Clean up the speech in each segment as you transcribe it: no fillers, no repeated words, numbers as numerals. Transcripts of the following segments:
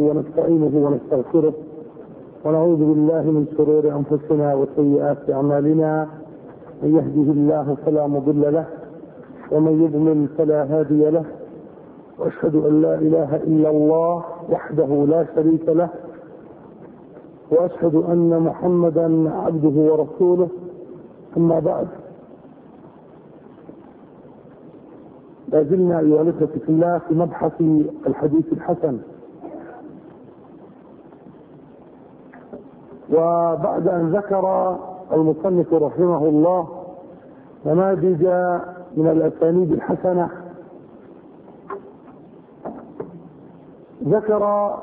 ونستعينه ونستغفره ونعوذ بالله من شرور أنفسنا وسيئات أعمالنا. من يهده الله فلا مضل له ومن يضلل فلا هادي له، وأشهد أن لا إله إلا الله وحده لا شريك له، وأشهد أن محمدا عبده ورسوله. أما بعد، لا زلنا أيها الأخوة في الله في مبحث الحديث الحسن. وبعد أن ذكر المصنف رحمه الله نماذج من الأسانيد الحسنة، ذكر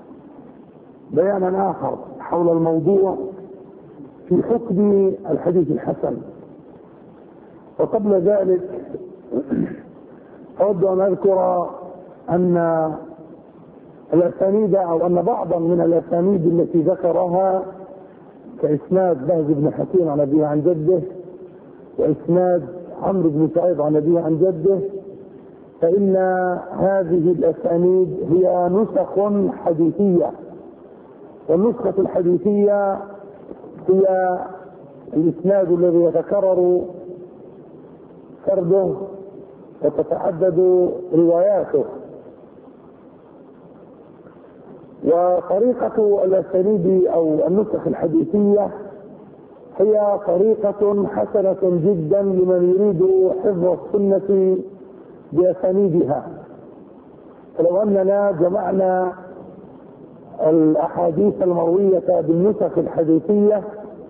بيانا آخر حول الموضوع في حكم الحديث الحسن. وقبل ذلك أود أن أذكر أن الأسانيد أو أن بعضا من الأسانيد التي ذكرها كإسناد بهز بن حكيم عن أبيه عن جده، وإسناد عمرو بن سعيد عن أبيه عن جده، فإن هذه الأسانيد هي نسخ حديثية. والنسخة الحديثية هي الإسناد الذي يتكرر فرده وتتعدد رواياته. وطريقة الأسانيد أو النسخ الحديثية هي طريقة حسنة جدا لمن يريد حفظ السنة بأسانيدها. فلو أننا جمعنا الأحاديث المروية بالنسخ الحديثية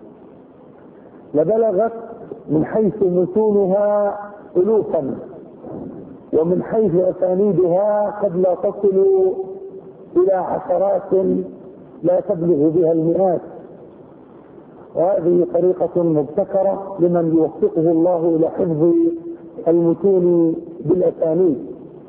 لبلغت من حيث متونها ألوفا، ومن حيث أسانيدها قد لا تصل إلى عشرات لا تبلغ بها المئات. وهذه طريقة مبتكرة لمن يوفقه الله إلى حفظ المتون بالأسانيد.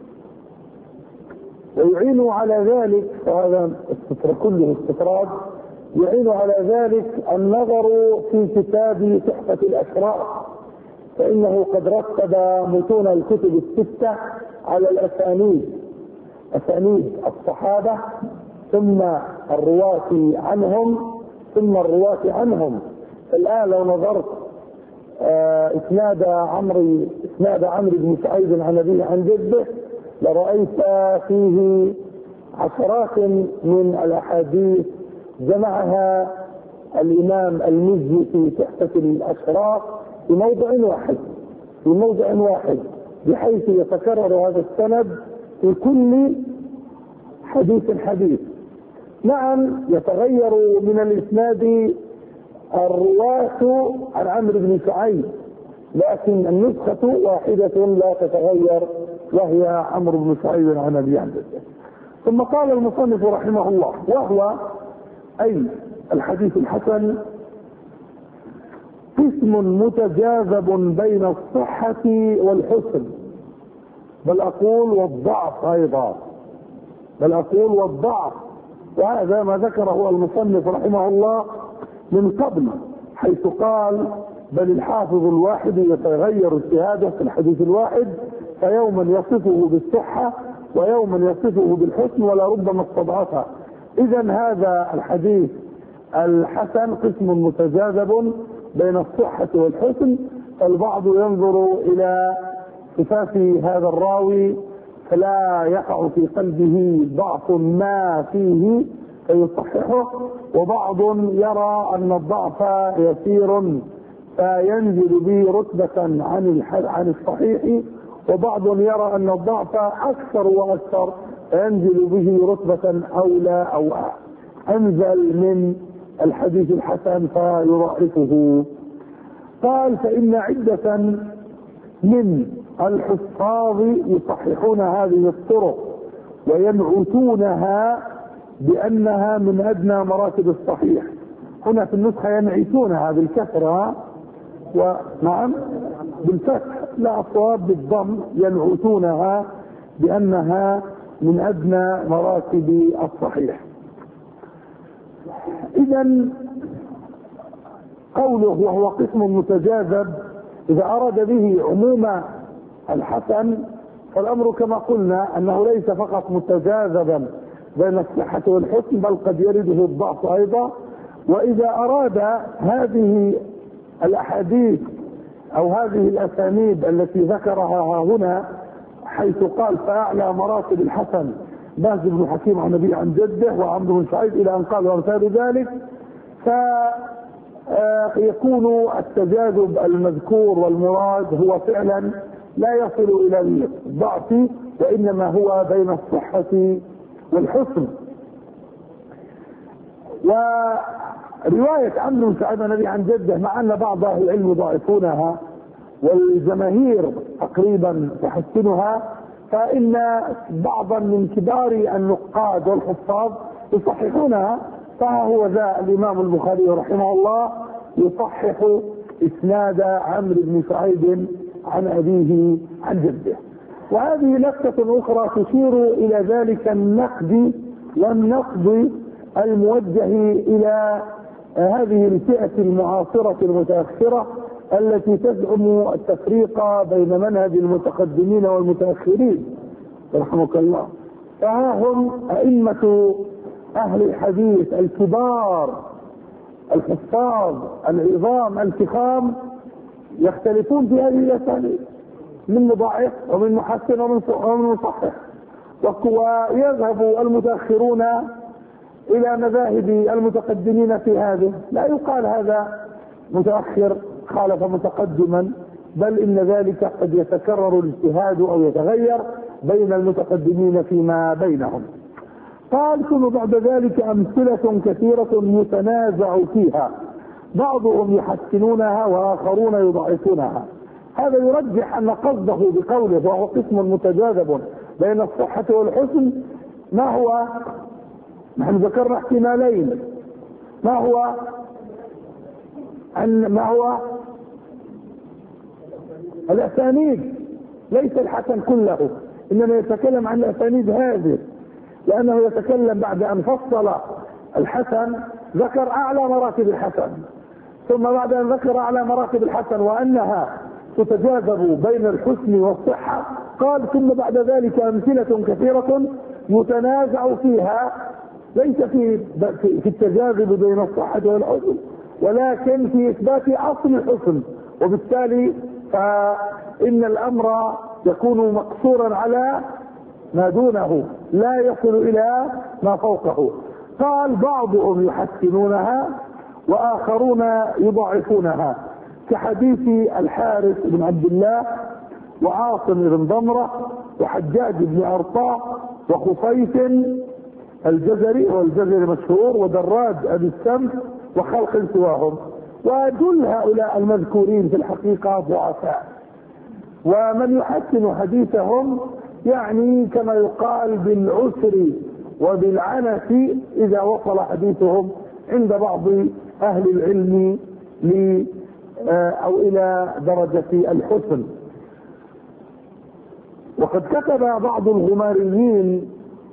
ويعين على ذلك، وهذا كله استطراد، يعين على ذلك النظر في كتاب تحفة الأشراف، فإنه قد رتب متون الكتب الستة على الأسانيد، أسانيد الصحابة ثم الرواة عنهم ثم الرواة عنهم. الآن لو نظرت إسناد عمرو بن سعيد عن أبيه عن جده لرأيت فيه عشرات من الأحاديث جمعها الإمام المزي في تحفة الأشراف في موضع واحد بحيث يتكرر هذا السند في كل حديث. نعم، يتغير من الإسناد الرواة عن عمرو بن سعيد، لكن النسخة واحدة لا تتغير، وهي عمرو بن سعيد عن أبيه عن جده. ثم قال المصنف رحمه الله: وهو أي الحديث الحسن قسم متجاذب بين الصحة والحسن، بل أقول والضعف أيضا، وهذا ما ذكره المصنف رحمه الله من قبل، حيث قال: بل الحافظ الواحد يتغير اجتهاده في الحديث الواحد، فيوما يصفه بالصحة ويوما يصفه بالحسن ولربما استضعفه. إذا هذا الحديث الحسن قسم متجاذب بين الصحة والحسن، فالبعض ينظر إلى صفات هذا الراوي فلا يقع في قلبه ضعف ما فيه فيصححه، وبعض يرى أن الضعف يسير فينزل به رتبة عن الصحيح، وبعض يرى أن الضعف أكثر وأكثر فينزل به رتبة أولى أو أنزل من الحديث الحسن فيضعفه. قال: فإن عدة من الحفاظ يصححون هذه الطرق وينعتونها بأنها من أدنى مراتب الصحيح. هنا في النسخة ينعتونها بالكسرة، ونعم بالفتح، لا الصواب بالضم، ينعتونها بأنها من أدنى مراتب الصحيح. إذا قوله وهو قسم متجاذب إذا أراد به عموم الحسن، فالأمر كما قلنا أنه ليس فقط متجاذبا بين الصحة والحسن، بل قد يرده الضعف أيضا. وإذا أراد هذه الأحاديث أو هذه الأسانيد التي ذكرها هنا حيث قال فأعلى مراتب الحسن باز بن حكيم عن أبيه عن جده وعمرو بن سعيد إلى أن قال وأمثال ذلك، فيكون التجاذب المذكور والمراد هو فعلا لا يصل إلى الضعف، وإنما هو بين الصحة والحسن. ورواية عمرو بن سعيد عن أبيه عن جده مع أن بعض أهل العلم يضاعفونها والجماهير تقريبا تحسنها، فإن بعضا من كبار النقاد والحفاظ يصححونها. فهو ذا الإمام البخاري رحمه الله يصحح إسناد عمرو بن سعيد عن أبيه عن جده. وهذه لفتة أخرى تشير إلى ذلك النقد والنقد الموجه إلى هذه الفئة المعاصرة المتأخرة التي تزعم التفريق بين منهج المتقدمين والمتأخرين رحمك الله. فها هم أئمة أهل الحديث الكبار الحفاظ العظام الفخام يختلفون في هذه الأساليب من مضاعف ومن محسن ومن مصحح، ويذهب المتأخرون إلى مذاهب المتقدمين في هذه. لا يقال هذا متأخر خالف متقدما، بل إن ذلك قد يتكرر الاجتهاد أو يتغير بين المتقدمين فيما بينهم. قال ثم بعد ذلك أمثلة كثيرة يتنازع فيها، بعضهم يحسنونها وآخرون يضعفونها. هذا يرجح أن قصده بقوله وهو قسم متجاذب بين الصحة والحسن ما هو؟ نحن ذكرنا احتمالين. ما هو الأسانيد، ليس الحسن كله، إنما يتكلم عن الأسانيد هذه، لأنه يتكلم بعد أن فصل الحسن ذكر أعلى مراتب الحسن، ثم بعد أن ذكر أعلى مراتب الحسن وأنها تتجاذب بين الحسن والصحة قال ثم بعد ذلك أمثلة كثيرة يتنازع فيها، ليس في التجاذب بين الصحة والحسن ولكن في إثبات أصل الحسن، وبالتالي فإن الأمر يكون مقصورا على ما دونه لا يصل إلى ما فوقه. قال بعضهم يحسنونها وآخرون يضعفونها، كحديث الحارث بن عبد الله وعاصم بن ضمرة وحجاج بن أرطاء وخفيف الجزري والجزري مشهور ودراج أبي السمح وخلق سواهم. وكل هؤلاء المذكورين في الحقيقة ضعفاء، ومن يحسن حديثهم يعني كما يقال بالعسر وبالعنف إذا وصل حديثهم عند بعض أهل العلم أو إلى درجة الحسن. وقد كتب بعض الغماريين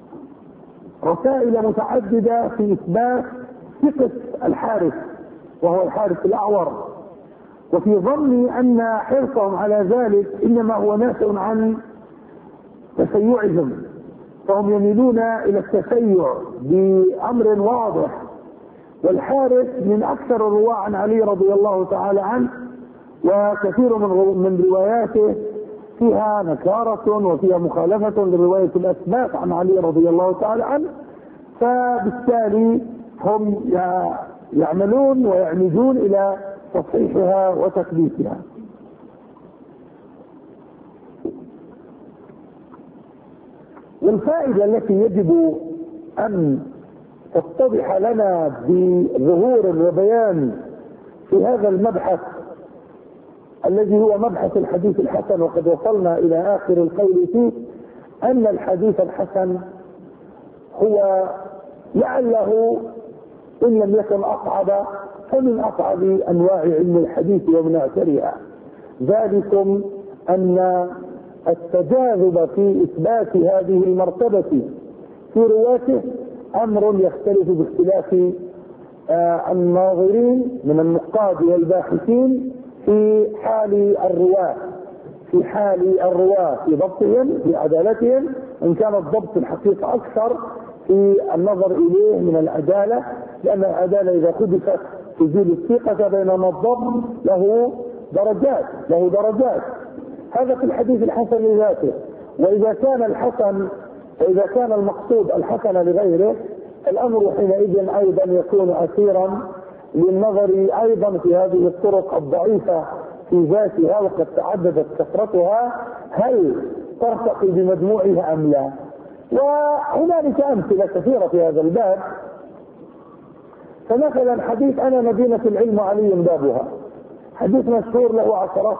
رسائل متعددة في إثبات ثقة الحارث وهو الحارث الأعور، وفي ظني أن حرصهم على ذلك إنما هو ناشئ عن تشيعهم، فهم يميلون إلى التشيع بأمر واضح. والحارث من أكثر الرواة عن علي رضي الله تعالى عنه، وكثير من رواياته فيها نكارة وفيها مخالفة لرواية الأثبات عن علي رضي الله تعالى عنه، فبالتالي هم يعملون ويعمدون إلى تصحيحها وتثبيتها. والفائدة التي يجب أن تتضح لنا بظهور وبيان في هذا المبحث الذي هو مبحث الحديث الحسن، وقد وصلنا إلى آخر القول فيه، أن الحديث الحسن هو لعله إن لم يكن أصعب فمن أصعب أنواع علم الحديث ومن أعترها، ذلكم أن التجاذب في إثبات هذه المرتبة في رواته أمر يختلف باختلاف الناظرين من النقاد والباحثين في حال الرواة في ضبطهم في عدالتهم، إن كان الضبط الحقيقة أكثر في النظر إليه من العدالة، لأن العدالة إذا حدثت تزيل الثقة، بينما الضبط له درجات. هذا في الحديث الحسن لذاته. وإذا كان المقصود الحسن لغيره، الأمر حينئذ أيضا يكون أثيرا للنظر أيضا في هذه الطرق الضعيفة في ذاتها وقد تعددت كثرتها، هل ترتقي بمجموعها أم لا؟ وهنالك أمثلة كثيرة في هذا الباب. فمثلا حديث أنا مدينة العلم وعلي بابها، حديث مشهور له عشرات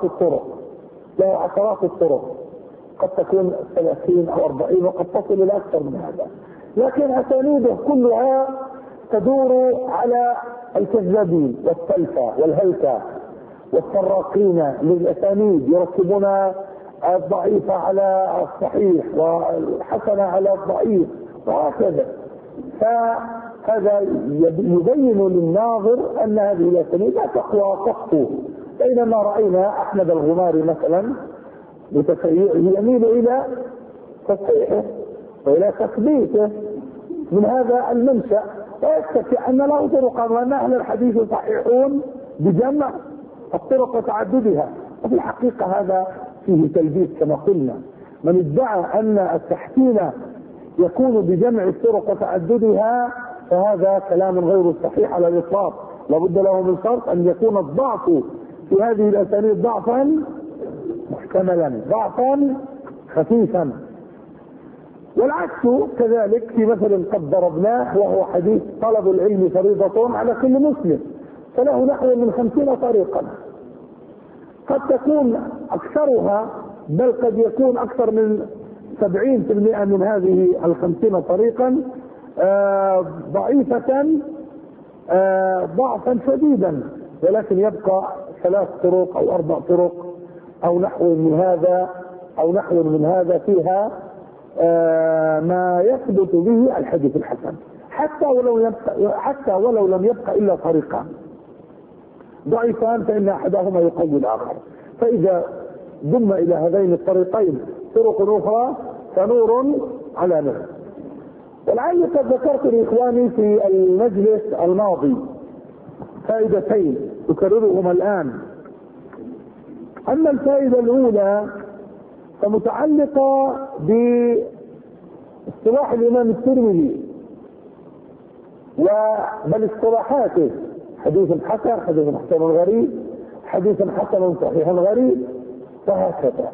الطرق، قد تكون 30 أو 40 وقد تصل إلى أكثر من هذا، لكن أسانيده كلها تدور على الكذابين والسلفة والهلكة والسراقين للأسانيد، يركبون الضعيف على الصحيح والحسن على الضعيف وهكذا. فهذا يبين للناظر أن هذه الأسانيد لا تقوى، بينما رأينا أحمد الغماري مثلا يميل إلى تصحيحه وإلى تثبيته من هذا المنشأ، ويكتفي أن له طرقا، وأن أهل الحديث صحيحون بجمع الطرق وتعددها. وفي الحقيقة هذا فيه تلبيس كما قلنا. من ادعى أن التحسين يكون بجمع الطرق وتعددها فهذا كلام غير صحيح على الإطلاق. لابد له من شرط أن يكون الضعف في هذه الأسانيد ضعفا محتملا، ضعفا خفيفا. والعكس كذلك في مثل قد ضربناه، وهو حديث طلب العلم فريضة على كل مسلم، فله نحو من 50 طريقا، قد تكون أكثرها بل قد يكون أكثر من 70% من هذه 50 طريقا ضعيفة ضعفا شديدا، ولكن يبقى 3 طرق أو 4 طرق أو نحو من هذا فيها ما يثبت به الحديث الحسن، حتى ولو لم يبقى إلا طريقان ضعيفان، فإن أحدهما يقوي الآخر. فإذا ضم إلى هذين الطريقين طرق أخرى فنور على نور. ولعلي قد ذكرت لإخواني في المجلس الماضي فائدتين أكررهما الآن. أما الفائدة الأولى فمتعلقة باصطلاح الإمام الترمذي بل اصطلاحاته: حديث حسن، حديث حسن غريب، حديث حسن صحيح غريب، وهكذا.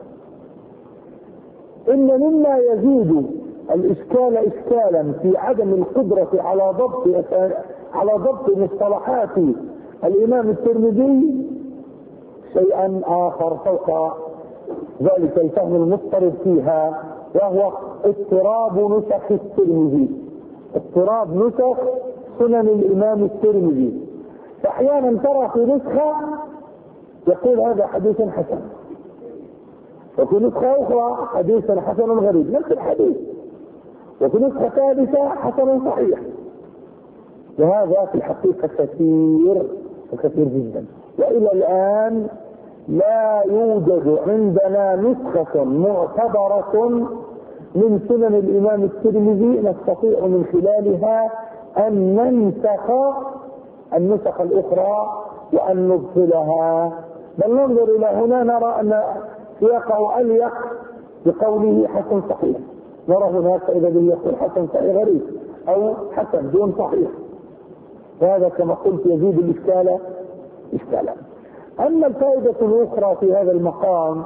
إن مما يزيد الإشكال إشكالا في عدم القدرة على ضبط مصطلحات الإمام الترمذي شيئا آخر فوق ذلك الفهم المضطرب فيها، وهو اضطراب نسخ الترمذي، اضطراب نسخ سنن الإمام الترمذي. فأحيانا ترى في نسخة يقول هذا حديث حسن، وفي نسخة أخرى حديث حسن غريب، نفس الحديث، وفي نسخة ثالثة حسن صحيح. وهذا في الحقيقة كثير جدا. وإلى الآن لا يوجد عندنا نسخة معتبرة من سنن الإمام الترمذي نستطيع من خلالها أن ننسخ النسخ الأخرى وأن نبطلها، بل ننظر إلى هنا نرى أن سياقه أليق بقوله حسن صحيح، نرى هناك إذا به يقول حسن صحيح غريب أو حسن دون صحيح. وهذا كما قلت يزيد الإشكال إشكالا. أما الفائدة الأخرى في هذا المقام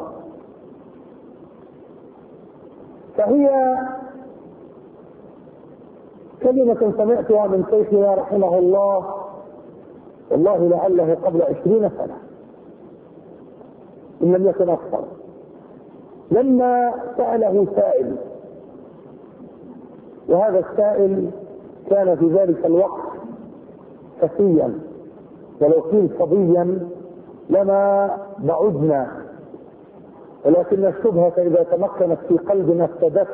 فهي كلمة سمعتها من شيخنا رحمه الله، والله لعله قبل 20 سنة إن لم يكن أكثر، لما سأله سائل، وهذا السائل كان في ذلك الوقت فتيا، ولو كنت صبيا لما بعدنا، ولكن الشبهة إذا تمكنت في قلب أفسدته.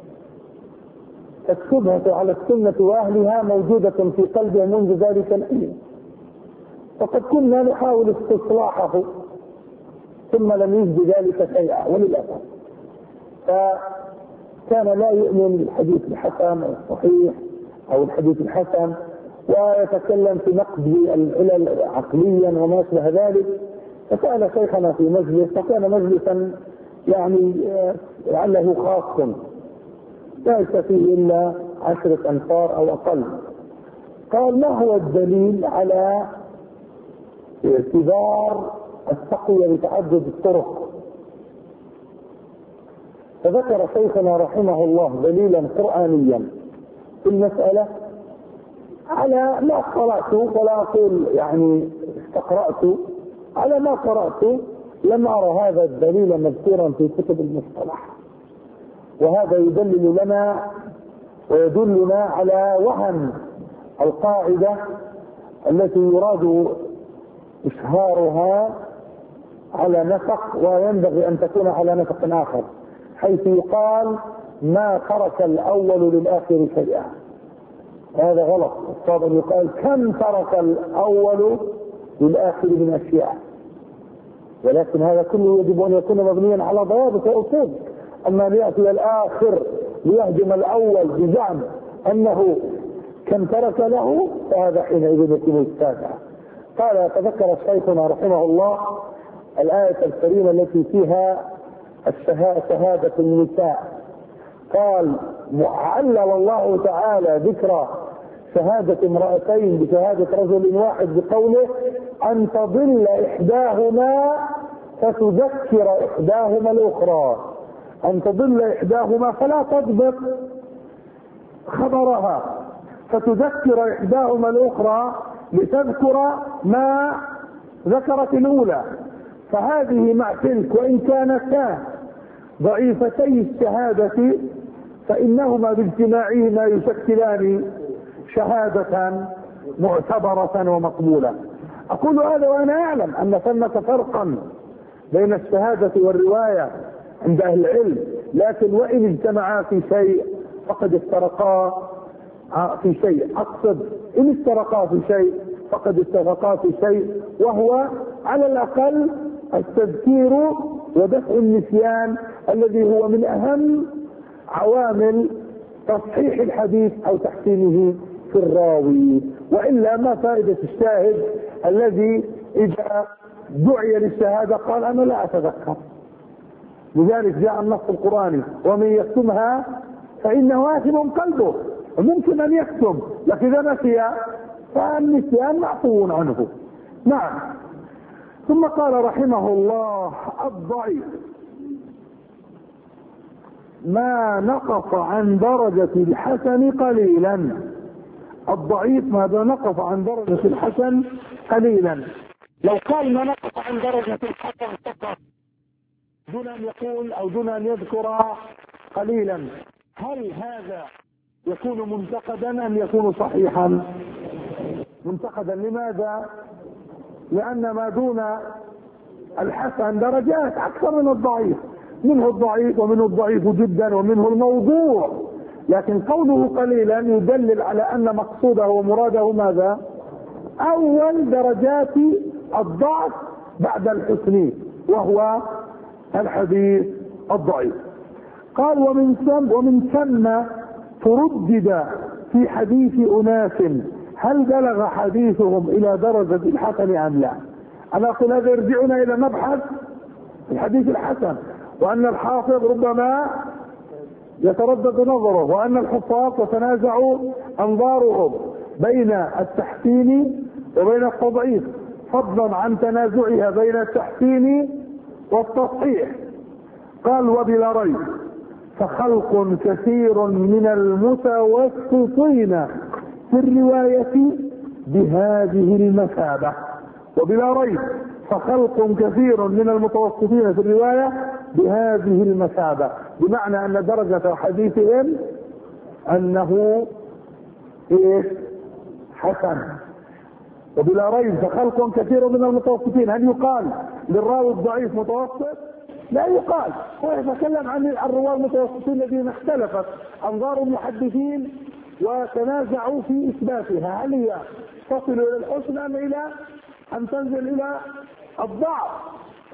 فالشبهة على السنة وأهلها موجودة في قلبه منذ ذلك الحين، فقد كنا نحاول استصلاحه ثم لم يجد ذلك شيئا وللأسف. كان لا يؤمن بالحديث الحسن أو الصحيح أو الحديث الحسن، ويتكلم في نقد العلل عقليا وما شابه ذلك. فسأل شيخنا في مجلس، فكان مجلسا يعني لعله خاص ليس فيه إلا 10 أنفار أو أقل. قال: ما هو الدليل على اعتبار التقوية بتعدد الطرق؟ فذكر شيخنا رحمه الله دليلا قرآنيا في المسألة على ما قرأت، ولا أقول يعني استقرأت، على ما قرأت لم أرى هذا الدليل مذكورا في كتب المصطلح. وهذا يدلل لنا ويدلنا على وهن القاعدة التي يراد إشهارها على نسق، وينبغي أن تكون على نسق آخر، حيث يقال: ما ترك الأول للآخر شيئا. هذا غلط. الصواب أن يقال: كم ترك الأول للآخر من أشياء. ولكن هذا كله يجب أن يكون مبنيا على ضوابط وأصول. أما أن يأتي الآخر ليهجم الأول بزعم أنه كم ترك له، فهذا حينئذ يكون السابع. قال: تذكر شيخنا رحمه الله الآية الكريمة التي فيها شهادة النساء. قال: علل الله تعالى ذكر شهادة امرأتين بشهادة رجل واحد بقوله: أن تضل إحداهما فتذكر إحداهما الأخرى. أن تضل إحداهما فلا تضبط خبرها، فتذكر إحداهما الأخرى لتذكر ما ذكرت الأولى. فهذه مع تلك، وإن كانتا ضعيفتي الشهادة فإنهما باجتماعهما يشكلان شهادة معتبرة ومقبولة. أقول هذا وأنا أعلم أن ثمة فرقا بين الشهادة والرواية عند أهل العلم، لكن وإن اجتمعا في شيء فقد افترقا في شيء. أقصد إن افترقا في شيء فقد اتفقا في شيء، وهو على الأقل التذكير ودفع النسيان الذي هو من أهم عوامل تصحيح الحديث أو تحسينه في الراوي. وإلا ما فائدة الشاهد الذي إذا دعي للشهادة قال: أنا لا أتذكر. لذلك جاء النص القرآني: ومن يكتمها فإنه آثم قلبه. وممكن أن يكتم، لكن إذا نسي فالنسيان معفو عنه. نعم. ثم قال رحمه الله: الضعيف ما نقص عن درجة الحسن قليلا. الضعيف ما نقص عن درجة الحسن قليلا. لو قال ما نقص عن درجة الحسن فقط دون أن يقول أو دون أن يذكر قليلا، هل هذا يكون منتقدا أم يكون صحيحا؟ منتقدا. لماذا؟ لأن ما دون الحسن درجات أكثر من الضعيف، منه الضعيف ومنه الضعيف جدا ومنه الموضوع. لكن قوله قليلا يدلل على أن مقصوده ومراده ماذا؟ أول درجات الضعف بعد الحسن، وهو الحديث الضعيف. قال: ومن ثم تردد في حديث أناس هل بلغ حديثهم إلى درجة الحسن أم لا. أنا أقول هذا يرجعنا إلى مبحث الحديث الحسن، وأن الحافظ ربما يتردد نظره، وأن الحفاظ تتنازع أنظارهم بين التحسين وبين التضعيف، فضلا عن تنازعها بين التحسين والتصحيح. قال: وبلا ريب فخلق كثير من المتوسطين في الرواية بهذه المثابة. وبلا ريب فخلق كثير من المتوسطين في الرواية بهذه المثابة، بمعنى أن درجة حديثهم أنه حسن. وبلا ريب فخلق كثير من المتوسطين. هل يقال للراوي الضعيف متوسط؟ لا يقال. هو يتكلم عن الرواه المتوسطين الذين اختلفت انظار المحدثين وتنازعوا في اثباتها، هل هي تصل الى الحسن ام الى ان تنزل الى الضعف؟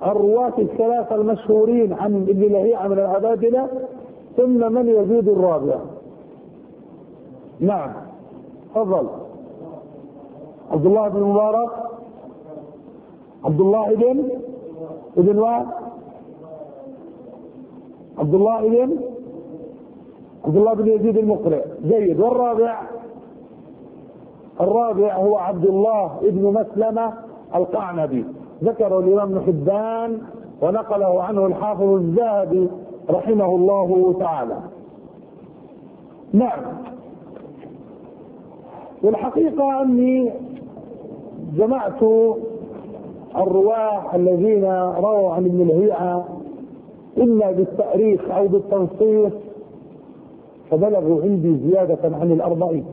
الرواة الثلاثة المشهورين عن ابن لهيعة من العبادلة، ثم من يزيد الرابع؟ نعم تفضل. عبد الله بن مبارك، عبد الله ابن واد، عبد الله بن يزيد المقرئ. جيد. والرابع؟ الرابع هو عبد الله ابن مسلمة القعنبي، ذكره الإمام ابن حبان ونقله عنه الحافظ الذهبي رحمه الله تعالى. نعم. والحقيقة أني جمعت الرواة الذين رووا عن ابن لهيعة إما بالتأريخ أو بالتنصيص فبلغوا عندي زيادة عن 40.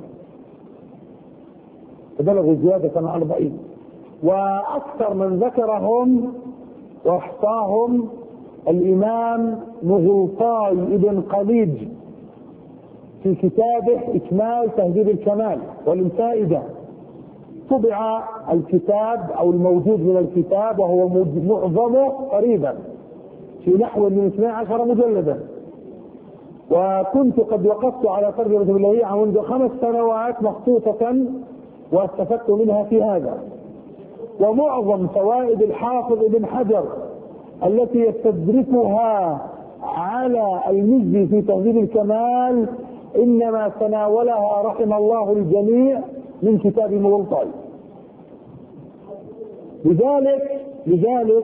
فبلغوا زيادة عن 40، وأكثر من ذكرهم واحصاهم الإمام مغلطاي ابن قليج في كتابه إكمال تهذيب الكمال. وللفائدة طبع الكتاب أو الموجود من الكتاب وهو معظمه قريبا في نحو من 12 مجلدا، وكنت قد وقفت على ترجمة ابن لهيعة منذ 5 سنوات مخصوصة واستفدت منها في هذا. ومعظم فوائد الحافظ ابن حجر التي يستدركها على المزي في تهذيب الكمال إنما تناولها رحم الله الجميع من كتاب مغلطاي. لذلك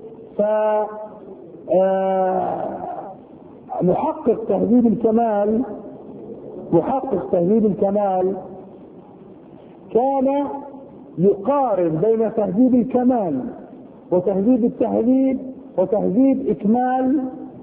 محقق تهذيب الكمال كان يقارن بين تهذيب الكمال وتهذيب التهذيب وتهذيب إكمال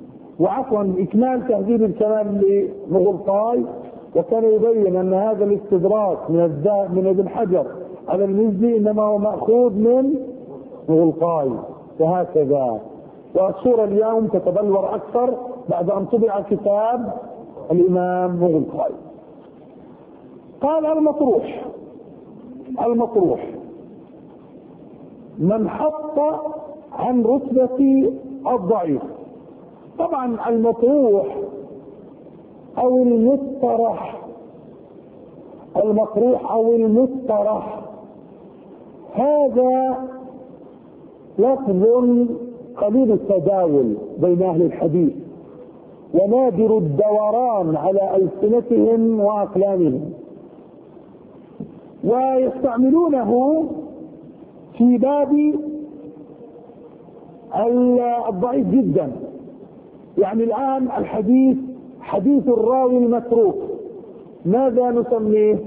تهذيب الكمال لمغلطاي، وكان يبين أن هذا الاستدراك من ابن حجر على المزي إنما هو مأخوذ من مغلطاي، وهكذا. والصورة اليوم تتبلور أكثر بعد أن طبع كتاب الإمام مغلطاي. قال المطروح من حط عن رتبة الضعيف. طبعا المطروح أو المطرح هذا لفظ قليل التداول بين أهل الحديث ونادر الدوران على ألسنتهم وأقلامهم، ويستعملونه في باب الضعيف جدا. يعني الآن الحديث حديث الراوي المتروك ماذا نسميه؟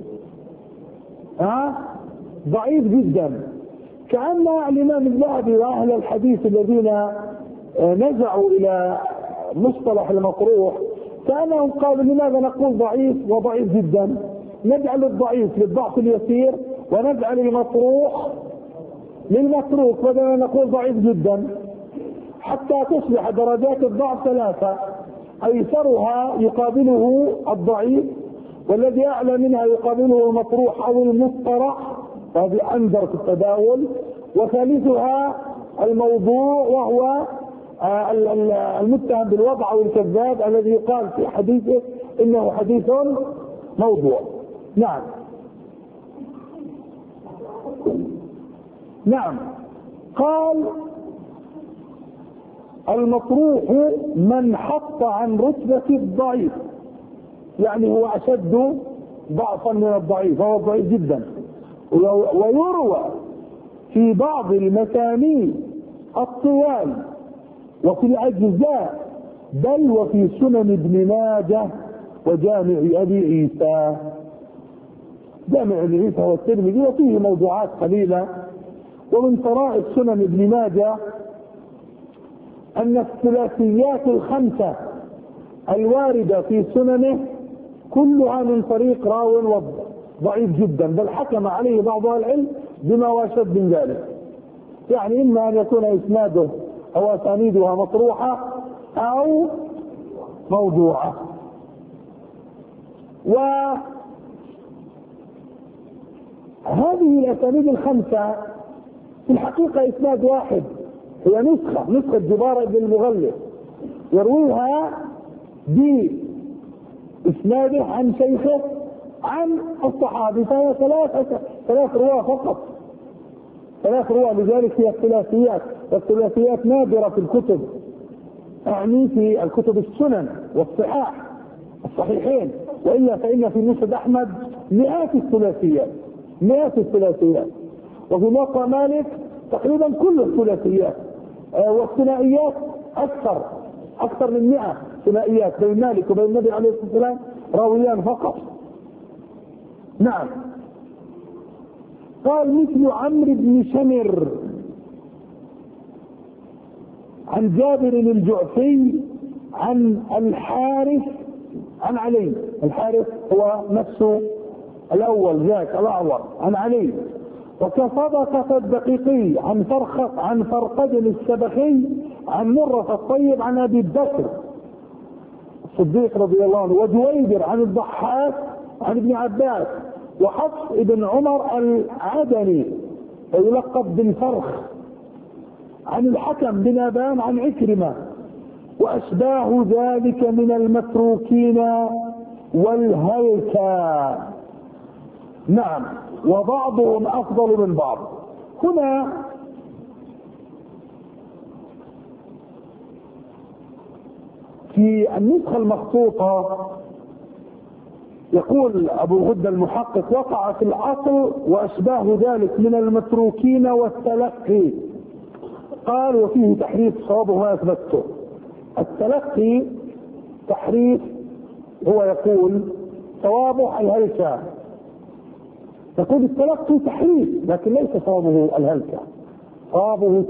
ضعيف جدا. كأن الإمام الذهبي وأهل الحديث الذين نزعوا إلى مصطلح المطروح كأنهم قالوا لماذا نقول ضعيف وضعيف جدا؟ نجعل الضعيف للضعف اليسير ونجعل المطروح للمتروك بدلا نقول ضعيف جدا، حتى تصبح درجات الضعف 3: أيسرها يقابله الضعيف، والذي أعلى منها يقابله المطروح أو المصطلح، هذه أندر في التداول، وثالثها الموضوع وهو المتهم بالوضع أو الكذاب الذي يقال في حديثه إنه حديث موضوع. نعم. قال المطروح من حط عن رتبة الضعيف، يعني هو أشد ضعفا من الضعيف، هو ضعيف جدا. ويروى في بعض المسانيد الطوال وفي الأجزاء، بل وفي سنن ابن ماجه وجامع أبي عيسى. جامع أبي عيسى والترمذي وفيه موضوعات قليلة. ومن طرائف سنن ابن ماجه أن الثلاثيات 5 الواردة في سننه كلها من طريق راو ضعيف جدا، بل حكم عليه بعض العلم بما هو أشد من ذلك. يعني إما أن يكون إسناده أو أسانيدها مطروحة أو موضوعة. وهذه الأسانيد 5 في الحقيقة إسناد واحد هي نسخة جبارة بن المغلف يرويها بإسناده عن شيخه عن الصحابي، فهي ثلاث رواة فقط، 3 رواة. لذلك هي الثلاثيات، والثلاثيات نادرة في الكتب، أعني في الكتب السنن والصحاح الصحيحين، وإلا فإن في مسند أحمد مئات الثلاثيات، وفي موطأ مالك تقريبا كل الثلاثيات، والثنائيات أكثر من 100 ثنائيات بين مالك وبين النبي عليه الصلاة والسلام راويان فقط. نعم. قال مثل عمرو بن شمر عن جابر الجعفي عن الحارث عن علي، الحارث هو نفسه الأول ذاك الأعور، عن علي. وكصدقة الدقيقي عن فرقد السبخي عن مرة الطيب عن أبي بكر الصديق رضي الله عنه، وجويبر عن الضحاك عن ابن عباس، وحفص ابن عمر العدني ويلقب بالفرخ عن الحكم بن أبان عن عكرمة، وأشباه ذلك من المتروكين والهلكة. نعم. وبعضهم أفضل من بعض. هنا في النسخة المخطوطة يقول أبو غدة المحقق وقع في الأصل وأشباه ذلك من المتروكين والتلقي. قال وفيه تحريف صوابه ما أثبته. التلقي تحريف، هو يقول صوابه الهلكة، يقول التلقي تحريف لكن ليس صوابه الهلكة، صوابه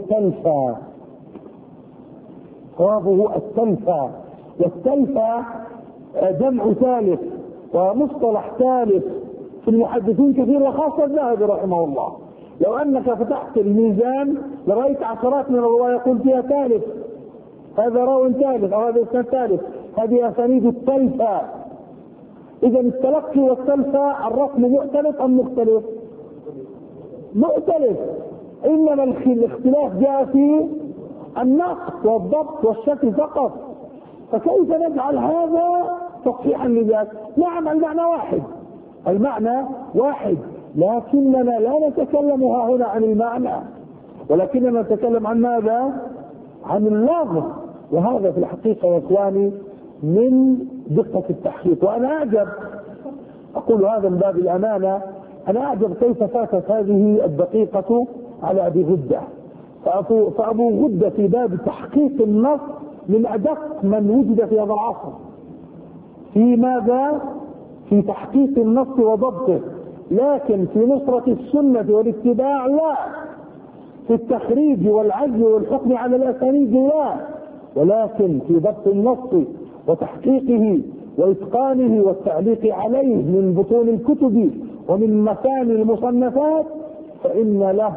التلفة. والتلفة جمع ثالث ومصطلح ثالث في المحدثين كثير، وخاصة الذهبي رحمه الله. لو أنك فتحت الميزان لرأيت عشرات من الرواية يقول فيها ثالث، هذا راو ثالث أو هذا إسناد ثالث، هذه أسانيد التلفة. إذا التلقي والتلفة الرسم مختلف أم مختلف؟ مختلف، إنما الاختلاف جاء في النقص والضبط والشكل فقط. فكيف نجعل هذا تصحيحا لذاك؟ نعم المعنى واحد، لكننا لا نتكلم هنا عن المعنى، ولكننا نتكلم عن ماذا؟ عن اللفظ. وهذا في الحقيقة يا إخواني من دقة التحقيق. وأنا أعجب، أقول هذا من باب الأمانة، أنا أعجب كيف فاتت هذه الدقيقة على أبي غدة. فأبو غدة في باب تحقيق النص من أدق من وجد في هذا العصر. في ماذا؟ في تحقيق النص وضبطه، لكن في نصرة السنة والاتباع لا، في التخريج والعزل والحكم على الأسانيد لا، ولكن في ضبط النص وتحقيقه وإتقانه والتعليق عليه من بطون الكتب ومن مثاني المصنفات فإن له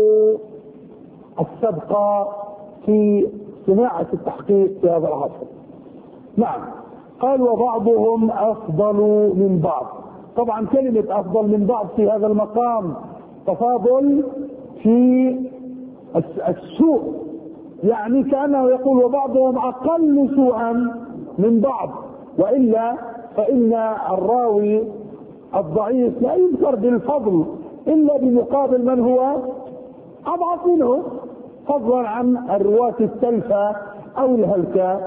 السبق في صناعة التحقيق في هذا العصر. نعم. قال وبعضهم أفضل من بعض. طبعا كلمة أفضل من بعض في هذا المقام تفاضل في السوء، يعني كأنه يقول وبعضهم أقل سوءا من بعض، وإلا فإن الراوي الضعيف لا يذكر بالفضل إلا بمقابل من هو أضعف منه، فضلا عن الرواة التلفة أو الهلكة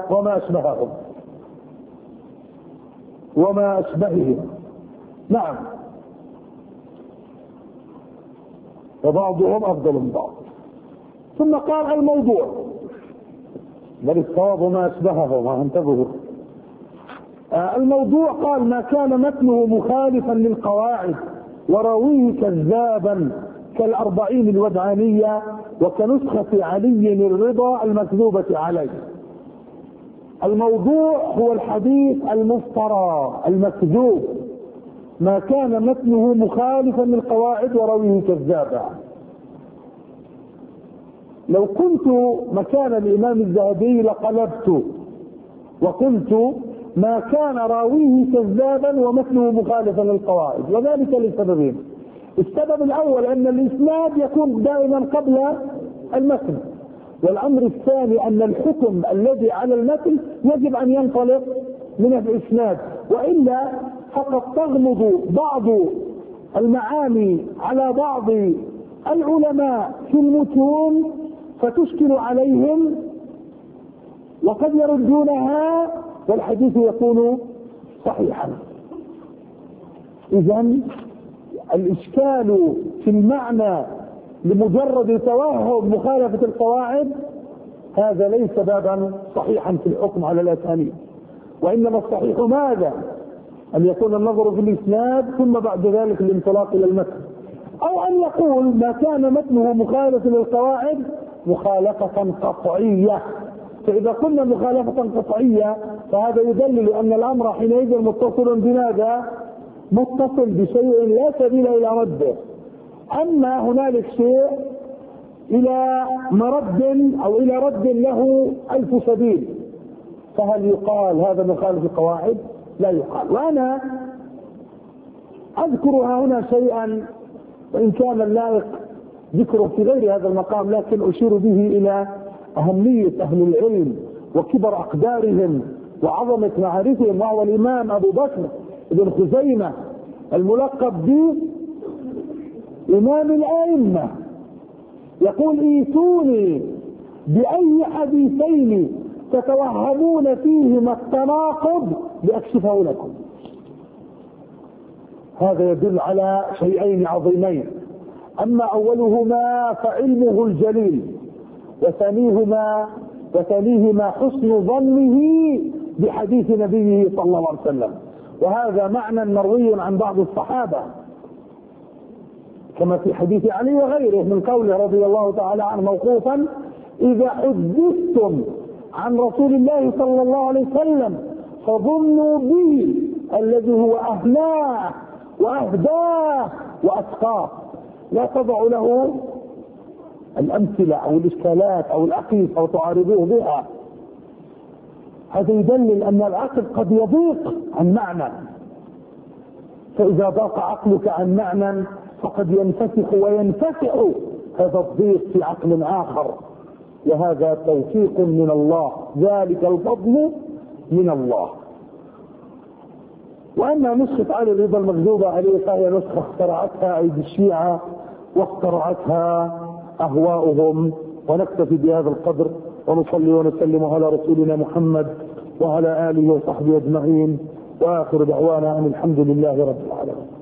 وما أشبههم. نعم. وبعضهم أفضل من بعض. ثم قال الموضوع، بل الصواب ما أشبههم، انتبهوا. الموضوع قال ما كان متنه مخالفا للقواعد وراويه كذابا كالأربعين الودعانية وكنسخة علي الرضا المكذوبة عليه. الموضوع هو الحديث المفترى المكذوب، ما كان متنه مخالفا للقواعد وراويه كذابا. لو كنت مكان الإمام الذهبي لقلبت وقلت ما كان راويه كذابا ومتنه مخالفا للقواعد، وذلك لسببين. السبب الأول أن الإسناد يكون دائما قبل المتن، والأمر الثاني أن الحكم الذي على المتن يجب أن ينطلق من الإسناد، وإلا فقد تغمض بعض المعاني على بعض العلماء في المتون فتشكل عليهم وقد يردونها والحديث يكون صحيحا. إذن الإشكال في المعنى لمجرد توهم مخالفة القواعد هذا ليس بابا صحيحا في الحكم على الأسانيد، وإنما الصحيح ماذا؟ أن يكون النظر في الإسناد ثم بعد ذلك الانطلاق إلى المتن، أو أن يقول ما كان متنه مخالف للقواعد مخالفة قطعية. فإذا قلنا مخالفة قطعية فهذا يدلل أن الأمر حينئذ متصل بماذا؟ متصل بشيء لا سبيل إلى رده. أما هنالك شيء إلى مرد أو إلى رد له 1000 سبيل، فهل يقال هذا مخالف القواعد؟ لا يقال. وأنا أذكرها هنا شيئا وإن كان اللائق ذكره في غير هذا المقام، لكن أشير به إلى أهمية أهل العلم وكبر أقدارهم وعظمة معارفهم، وهو الإمام أبو بكر بن خزيمة الملقب بإمام الأئمة، يقول ايتوني بأي حديثين تتوهمون فيهما التناقض لأكشفه لكم. هذا يدل على شيئين عظيمين، أما أولهما فعلمه الجليل، وثانيهما حسن ظنه بحديث نبيه صلى الله عليه وسلم. وهذا معنى مروي عن بعض الصحابة كما في حديث علي وغيره من قوله رضي الله تعالى عنه موقوفا: إذا حدثتم عن رسول الله صلى الله عليه وسلم فظنوا به الذي هو أهناه وأهداه وأتقاه. لا تضع له الأمثلة أو الإشكالات أو الأقيس أو تعارضوه بها. هذا يدلل أن العقل قد يضيق عن معنى، فإذا ضاق عقلك عن معنى فقد ينفتح وينفتح هذا الضيق في عقل آخر، وهذا توفيق من الله، ذلك الفضل من الله. وأما نسخة علي الرضا المكذوبة عليه فهي نسخة اخترعتها أيدي الشيعة واخترعتها أهواؤهم. ونكتفي بهذا القدر ونصلي ونسلم على رسولنا محمد وعلى آله وصحبه أجمعين، وآخر دعوانا أن الحمد لله رب العالمين.